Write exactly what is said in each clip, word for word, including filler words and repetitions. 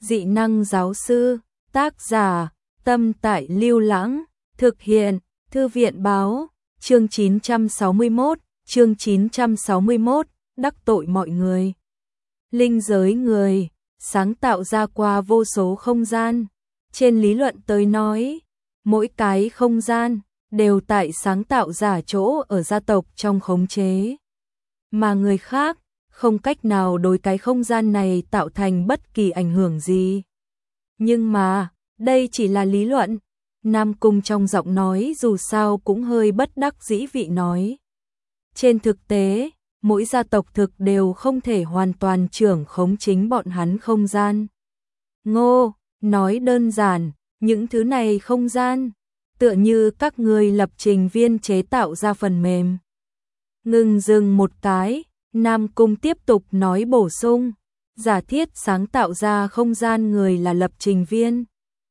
Dị năng giáo sư, tác giả, Tâm Tại Lưu Lãng, thực hiện, Thư viện báo, chương chín trăm sáu mươi mốt, chương chín trăm sáu mươi mốt, đắc tội mọi người. Linh giới người, sáng tạo ra qua vô số không gian. Trên lý luận tới nói, mỗi cái không gian đều tại sáng tạo giả chỗ ở gia tộc trong khống chế. Mà người khác không cách nào đối cái không gian này tạo thành bất kỳ ảnh hưởng gì. Nhưng mà, đây chỉ là lý luận. Nam Cung trong giọng nói dù sao cũng hơi bất đắc dĩ vị nói. Trên thực tế, mỗi gia tộc thực đều không thể hoàn toàn trưởng khống chính bọn hắn không gian. Ngô, nói đơn giản, những thứ này không gian, tựa như các người lập trình viên chế tạo ra phần mềm. Ngừng dừng một cái, Nam Cung tiếp tục nói bổ sung, giả thiết sáng tạo ra không gian người là lập trình viên,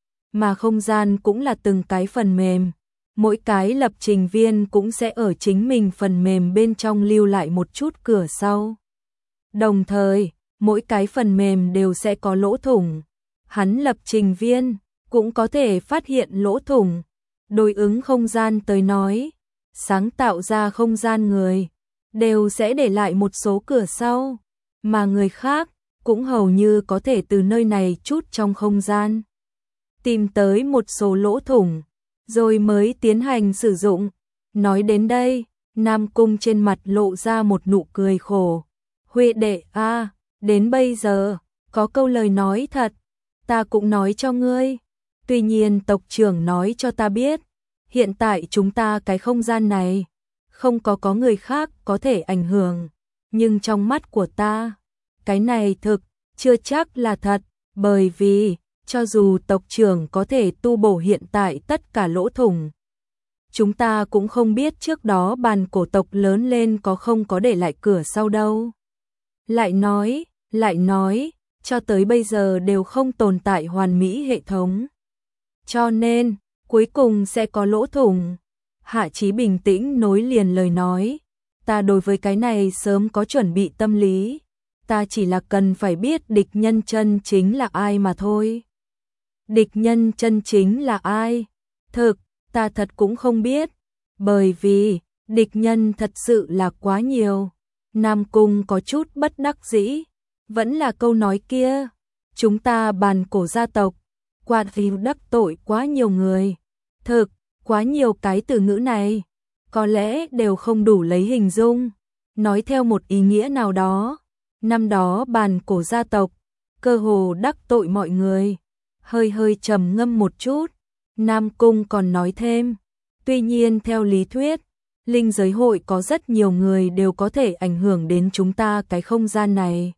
mà không gian cũng là từng cái phần mềm, mỗi cái lập trình viên cũng sẽ ở chính mình phần mềm bên trong lưu lại một chút cửa sau. Đồng thời, mỗi cái phần mềm đều sẽ có lỗ thủng, hắn lập trình viên cũng có thể phát hiện lỗ thủng. Đối ứng không gian tới nói, sáng tạo ra không gian người đều sẽ để lại một số cửa sau, mà người khác cũng hầu như có thể từ nơi này chút trong không gian tìm tới một số lỗ thủng, rồi mới tiến hành sử dụng. Nói đến đây, Nam Cung trên mặt lộ ra một nụ cười khổ. Huệ đệ a, đến bây giờ, có câu lời nói thật, ta cũng nói cho ngươi. Tuy nhiên tộc trưởng nói cho ta biết, hiện tại chúng ta cái không gian này, không có có người khác có thể ảnh hưởng. Nhưng trong mắt của ta, cái này thực, chưa chắc là thật, bởi vì, cho dù tộc trưởng có thể tu bổ hiện tại tất cả lỗ thủng, chúng ta cũng không biết trước đó bàn cổ tộc lớn lên có không có để lại cửa sau đâu. Lại nói, lại nói, cho tới bây giờ đều không tồn tại hoàn mỹ hệ thống. Cho nên, cuối cùng sẽ có lỗ thủng. Hạ Chí bình tĩnh nối liền lời nói, ta đối với cái này sớm có chuẩn bị tâm lý, ta chỉ là cần phải biết địch nhân chân chính là ai mà thôi. Địch nhân chân chính là ai? Thực, ta thật cũng không biết, bởi vì, địch nhân thật sự là quá nhiều. Nam Cung có chút bất đắc dĩ, vẫn là câu nói kia, chúng ta bàn cổ gia tộc, quạt vì đắc tội quá nhiều người. Thực, quá nhiều cái từ ngữ này, có lẽ đều không đủ lấy hình dung. Nói theo một ý nghĩa nào đó, năm đó bàn cổ gia tộc, cơ hồ đắc tội mọi người. Hơi hơi trầm ngâm một chút, Nam Cung còn nói thêm, tuy nhiên theo lý thuyết, linh giới hội có rất nhiều người đều có thể ảnh hưởng đến chúng ta cái không gian này.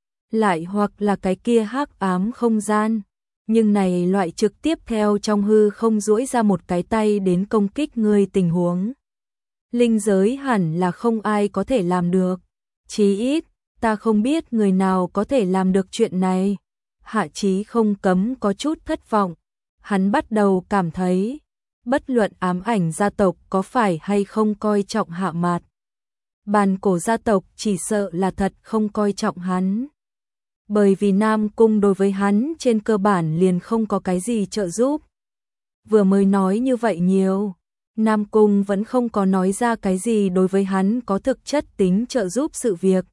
Lại hoặc là cái kia hắc ám không gian, nhưng này loại trực tiếp theo trong hư không duỗi ra một cái tay đến công kích người tình huống. Linh giới hẳn là không ai có thể làm được, chí ít, ta không biết người nào có thể làm được chuyện này. Hạ Chí không cấm có chút thất vọng, hắn bắt đầu cảm thấy, bất luận ám ảnh gia tộc có phải hay không coi trọng Hạ Mạt, bàn cổ gia tộc chỉ sợ là thật không coi trọng hắn. Bởi vì Nam Cung đối với hắn trên cơ bản liền không có cái gì trợ giúp. Vừa mới nói như vậy nhiều, Nam Cung vẫn không có nói ra cái gì đối với hắn có thực chất tính trợ giúp sự việc.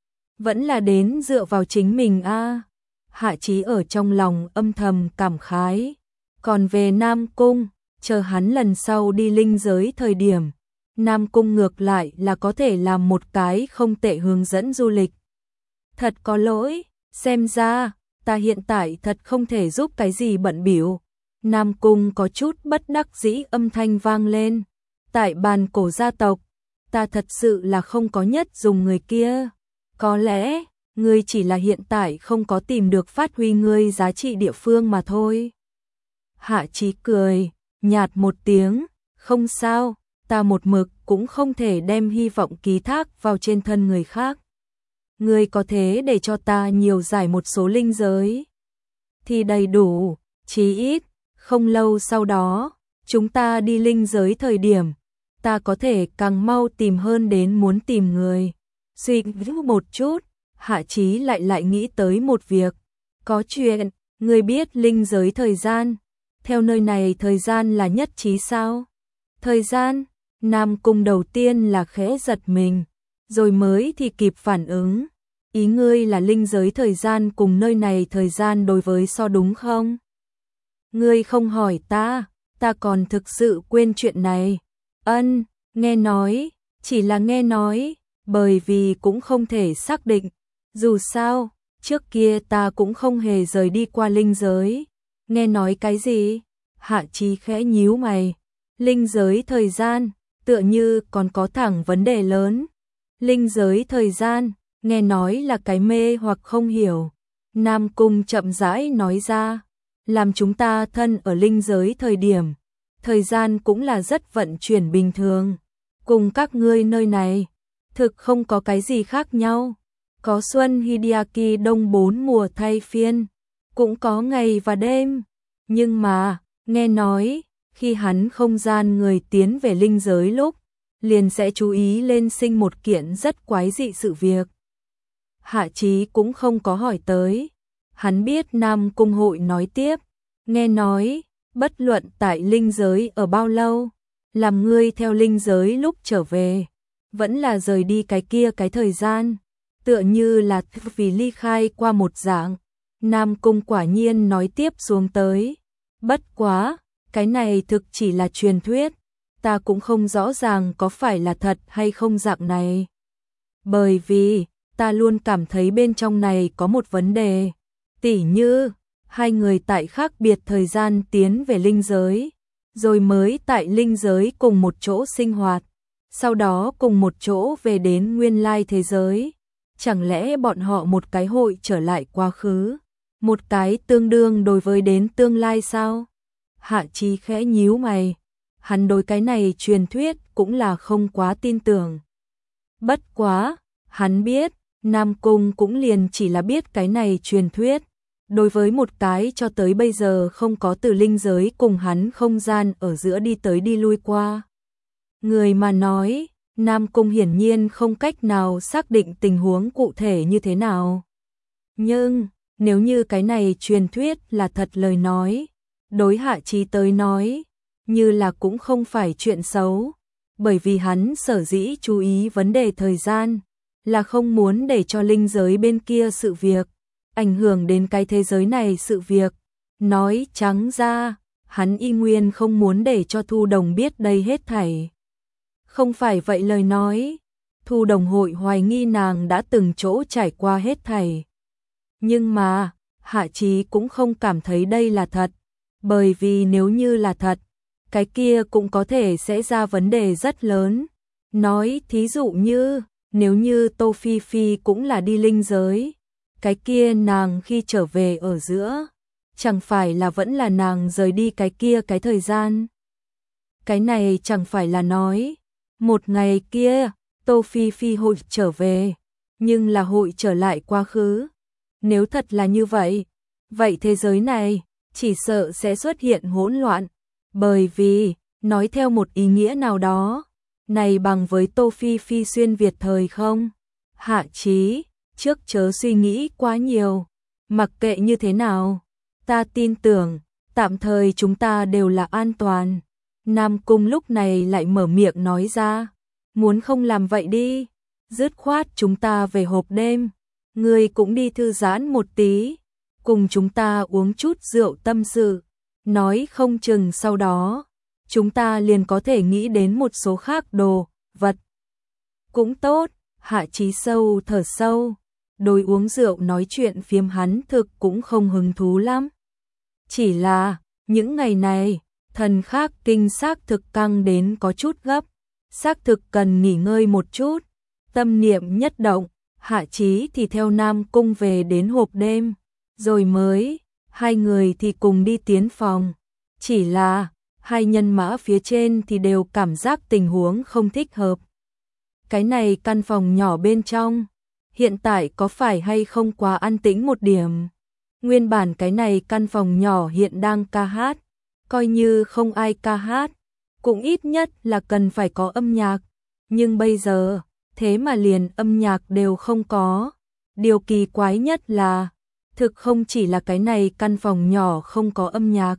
Vẫn là đến dựa vào chính mình a. À. Hạ Chí ở trong lòng âm thầm cảm khái. Còn về Nam Cung, chờ hắn lần sau đi linh giới thời điểm, Nam Cung ngược lại là có thể làm một cái không tệ hướng dẫn du lịch. Thật có lỗi, xem ra, ta hiện tại thật không thể giúp cái gì bận bịu. Nam Cung có chút bất đắc dĩ âm thanh vang lên. Tại bàn cổ gia tộc, ta thật sự là không có nhất dùng người kia. Có lẽ, ngươi chỉ là hiện tại không có tìm được phát huy ngươi giá trị địa phương mà thôi. Hạ Chí cười, nhạt một tiếng, không sao, ta một mực cũng không thể đem hy vọng ký thác vào trên thân người khác. Ngươi có thế để cho ta nhiều giải một số linh giới thì đầy đủ, chí ít, không lâu sau đó, chúng ta đi linh giới thời điểm, ta có thể càng mau tìm hơn đến muốn tìm người. Suy nghĩ một chút, Hạ Chí lại lại nghĩ tới một việc, có chuyện, Ngươi biết linh giới thời gian, theo nơi này thời gian là nhất trí sao? Thời gian, Nam Cung đầu tiên là khẽ giật mình, rồi mới thì kịp phản ứng. Ý ngươi là linh giới thời gian cùng nơi này thời gian đối với so đúng không? Ngươi không hỏi ta, ta còn thực sự quên chuyện này. Ân, nghe nói, chỉ là nghe nói, bởi vì cũng không thể xác định. Dù sao, trước kia ta cũng không hề rời đi qua linh giới. Nghe nói cái gì? Hạ Chí khẽ nhíu mày. Linh giới thời gian, tựa như còn có thẳng vấn đề lớn. Linh giới thời gian, nghe nói là cái mê hoặc không hiểu. Nam Cung chậm rãi nói ra, làm chúng ta thân ở linh giới thời điểm, thời gian cũng là rất vận chuyển bình thường. Cùng các ngươi nơi này, thực không có cái gì khác nhau. Có xuân Hideaki đông bốn mùa thay phiên, cũng có ngày và đêm. Nhưng mà, nghe nói, khi hắn không gian người tiến về linh giới lúc, liền sẽ chú ý lên sinh một kiện rất quái dị sự việc. Hạ Chí cũng không có hỏi tới. Hắn biết Nam Cung hội nói tiếp. Nghe nói, bất luận tại linh giới ở bao lâu, làm ngươi theo linh giới lúc trở về, vẫn là rời đi cái kia cái thời gian, tựa như là vì ly khai qua một dạng. Nam Cung quả nhiên nói tiếp xuống tới. Bất quá, cái này thực chỉ là truyền thuyết, ta cũng không rõ ràng có phải là thật hay không dạng này. Bởi vì, ta luôn cảm thấy bên trong này có một vấn đề, tỉ như, hai người tại khác biệt thời gian tiến về linh giới, rồi mới tại linh giới cùng một chỗ sinh hoạt, sau đó cùng một chỗ về đến nguyên lai thế giới. Chẳng lẽ bọn họ một cái hội trở lại quá khứ, một cái tương đương đối với đến tương lai sao? Hạ Chí khẽ nhíu mày, hắn đối cái này truyền thuyết cũng là không quá tin tưởng. Bất quá, hắn biết, Nam Cung cũng liền chỉ là biết cái này truyền thuyết. Đối với một cái cho tới bây giờ không có từ linh giới cùng hắn không gian ở giữa đi tới đi lui qua. Người mà nói, Nam Cung hiển nhiên không cách nào xác định tình huống cụ thể như thế nào. Nhưng, nếu như cái này truyền thuyết là thật lời nói, đối Hạ Chí tới nói, như là cũng không phải chuyện xấu, bởi vì hắn sở dĩ chú ý vấn đề thời gian, là không muốn để cho linh giới bên kia sự việc, ảnh hưởng đến cái thế giới này sự việc. Nói trắng ra, hắn y nguyên không muốn để cho Thu Đồng biết đây hết thảy. Không phải vậy lời nói, Thu Đồng hội hoài nghi nàng đã từng chỗ trải qua hết thảy. Nhưng mà, Hạ Chí cũng không cảm thấy đây là thật, bởi vì nếu như là thật, cái kia cũng có thể sẽ ra vấn đề rất lớn. Nói thí dụ như, nếu như Tô Phi Phi cũng là đi linh giới, cái kia nàng khi trở về ở giữa, chẳng phải là vẫn là nàng rời đi cái kia cái thời gian. Cái này chẳng phải là nói, một ngày kia, Tô Phi Phi hội trở về, nhưng là hội trở lại quá khứ. Nếu thật là như vậy, vậy thế giới này chỉ sợ sẽ xuất hiện hỗn loạn, bởi vì, nói theo một ý nghĩa nào đó, này bằng với Tô Phi Phi xuyên Việt thời không? Hạ Chí, trước chớ suy nghĩ quá nhiều, mặc kệ như thế nào, ta tin tưởng, tạm thời chúng ta đều là an toàn. Nam Cung lúc này lại mở miệng nói ra, muốn không làm vậy đi, dứt khoát chúng ta về hộp đêm, ngươi cũng đi thư giãn một tí, cùng chúng ta uống chút rượu tâm sự, nói không chừng sau đó, chúng ta liền có thể nghĩ đến một số khác đồ, vật. Cũng tốt, Hạ Chí sâu thở sâu, đối uống rượu nói chuyện phiếm hắn thực cũng không hứng thú lắm. Chỉ là, những ngày này, thần khác kinh xác thực căng đến có chút gấp, xác thực cần nghỉ ngơi một chút, tâm niệm nhất động, Hạ Chí thì theo Nam Cung về đến hộp đêm, rồi mới, hai người thì cùng đi tiến phòng. Chỉ là, hai nhân mã phía trên thì đều cảm giác tình huống không thích hợp. Cái này căn phòng nhỏ bên trong, hiện tại có phải hay không quá an tĩnh một điểm. Nguyên bản cái này căn phòng nhỏ hiện đang ca hát, coi như không ai ca hát, cũng ít nhất là cần phải có âm nhạc. Nhưng bây giờ, thế mà liền âm nhạc đều không có. Điều kỳ quái nhất là, Thực không chỉ là cái này căn phòng nhỏ không có âm nhạc.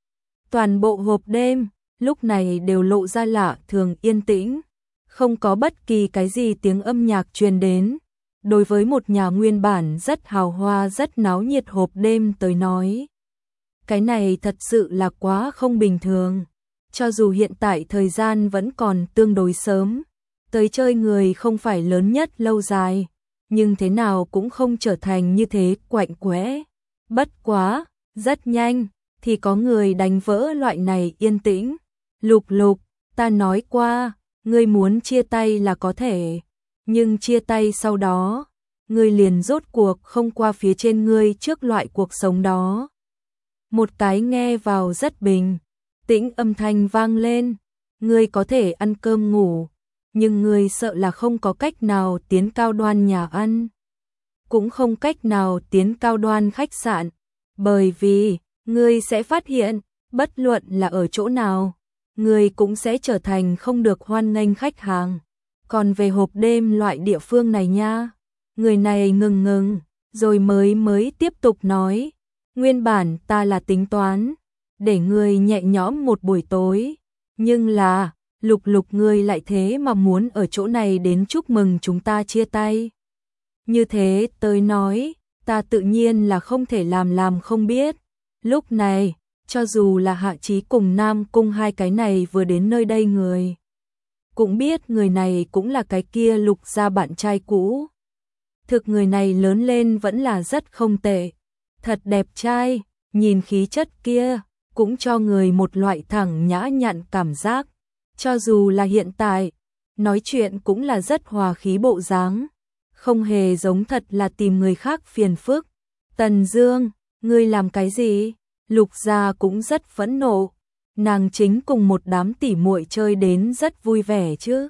Toàn bộ hộp đêm, lúc này đều lộ ra lạ thường yên tĩnh. Không có bất kỳ cái gì tiếng âm nhạc truyền đến. Đối với một nhà nguyên bản rất hào hoa rất náo nhiệt hộp đêm tới nói. Cái này thật sự là quá không bình thường. Cho dù hiện tại thời gian vẫn còn tương đối sớm. Tới chơi người không phải lớn nhất lâu dài. Nhưng thế nào cũng không trở thành như thế quạnh quẽ. Bất quá, rất nhanh, thì có người đánh vỡ loại này yên tĩnh. Lục Lục, ta nói qua, ngươi muốn chia tay là có thể. Nhưng chia tay sau đó, ngươi liền rốt cuộc không qua phía trên ngươi trước loại cuộc sống đó. Một cái nghe vào rất bình tĩnh âm thanh vang lên. Ngươi có thể ăn cơm ngủ. Nhưng ngươi sợ là không có cách nào tiến cao đoan nhà ăn. Cũng không cách nào tiến cao đoan khách sạn. Bởi vì, ngươi sẽ phát hiện, bất luận là ở chỗ nào, ngươi cũng sẽ trở thành không được hoan nghênh khách hàng. Còn về hộp đêm loại địa phương này nha. Người này ngừng ngừng, rồi mới mới tiếp tục nói. Nguyên bản ta là tính toán, để ngươi nhẹ nhõm một buổi tối. Nhưng là... Lục Lục ngươi lại thế mà muốn ở chỗ này đến chúc mừng chúng ta chia tay. Như thế tới nói, ta tự nhiên là không thể làm làm không biết. Lúc này, cho dù là Hạ Chí cùng Nam Cung hai cái này vừa đến nơi đây người. Cũng biết người này cũng là cái kia Lục gia bạn trai cũ. Thực người này lớn lên vẫn là rất không tệ. Thật đẹp trai, nhìn khí chất kia, cũng cho người một loại thẳng nhã nhặn cảm giác. Cho dù là hiện tại, nói chuyện cũng là rất hòa khí bộ dáng, không hề giống thật là tìm người khác phiền phức. Tần Dương, ngươi làm cái gì? Lục gia cũng rất phẫn nộ, nàng chính cùng một đám tỉ muội chơi đến rất vui vẻ chứ.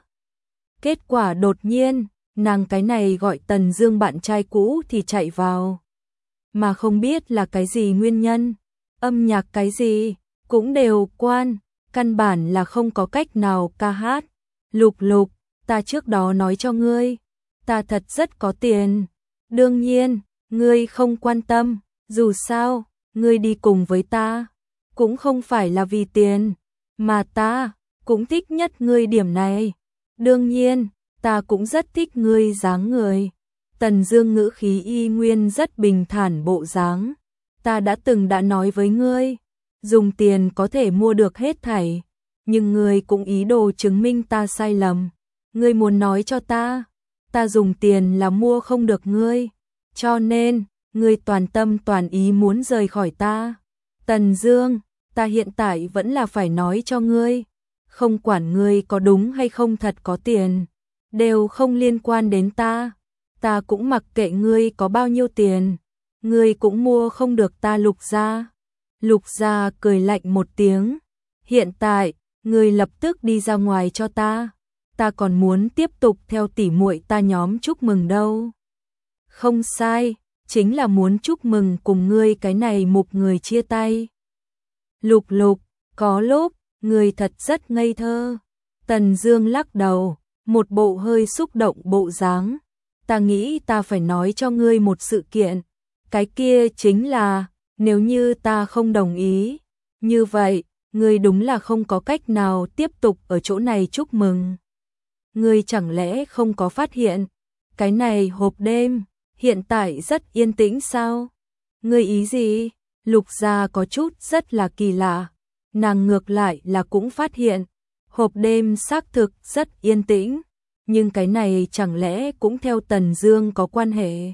Kết quả đột nhiên, nàng cái này gọi Tần Dương bạn trai cũ thì chạy vào. Mà không biết là cái gì nguyên nhân, âm nhạc cái gì, cũng đều quan. Căn bản là không có cách nào ca hát. Lục Lục, ta trước đó nói cho ngươi, ta thật rất có tiền. Đương nhiên, ngươi không quan tâm, dù sao, ngươi đi cùng với ta, cũng không phải là vì tiền, mà ta cũng thích nhất ngươi điểm này. Đương nhiên, ta cũng rất thích ngươi dáng người. Tần Dương ngữ khí y nguyên rất bình thản bộ dáng. Ta đã từng đã nói với ngươi, dùng tiền có thể mua được hết thảy, nhưng ngươi cũng ý đồ chứng minh ta sai lầm. Ngươi muốn nói cho ta, ta dùng tiền là mua không được ngươi, cho nên, ngươi toàn tâm toàn ý muốn rời khỏi ta. Tần Dương, ta hiện tại vẫn là phải nói cho ngươi, không quản ngươi có đúng hay không thật có tiền, đều không liên quan đến ta. Ta cũng mặc kệ ngươi có bao nhiêu tiền, ngươi cũng mua không được ta Lục gia. Lục gia cười lạnh một tiếng. Hiện tại, ngươi lập tức đi ra ngoài cho ta. Ta còn muốn tiếp tục theo tỉ muội ta nhóm chúc mừng đâu. Không sai, chính là muốn chúc mừng cùng ngươi cái này một người chia tay. Lục Lục, có lúc, ngươi thật rất ngây thơ. Tần Dương lắc đầu, một bộ hơi xúc động bộ dáng. Ta nghĩ ta phải nói cho ngươi một sự kiện. Cái kia chính là, nếu như ta không đồng ý, như vậy, ngươi đúng là không có cách nào tiếp tục ở chỗ này chúc mừng. Ngươi chẳng lẽ không có phát hiện, cái này hộp đêm, hiện tại rất yên tĩnh sao? Ngươi ý gì? Lục gia có chút rất là kỳ lạ. Nàng ngược lại là cũng phát hiện, hộp đêm xác thực rất yên tĩnh, nhưng cái này chẳng lẽ cũng theo Tần Dương có quan hệ?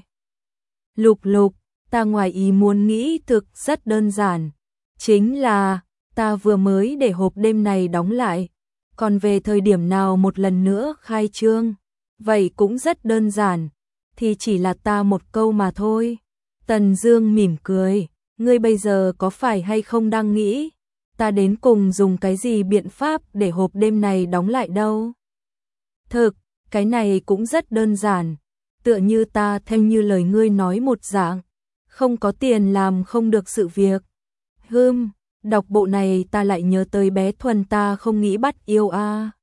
Lục Lục, ta ngoài ý muốn nghĩ thực rất đơn giản, chính là ta vừa mới để hộp đêm này đóng lại, còn về thời điểm nào một lần nữa khai trương, vậy cũng rất đơn giản, thì chỉ là ta một câu mà thôi. Tần Dương mỉm cười, ngươi bây giờ có phải hay không đang nghĩ, ta đến cùng dùng cái gì biện pháp để hộp đêm này đóng lại đâu? Thực, cái này cũng rất đơn giản, tựa như ta theo như lời ngươi nói một dạng, không có tiền làm không được sự việc. Hừm, đọc bộ này ta lại nhớ tới bé Thuần ta không nghĩ bắt yêu a. À.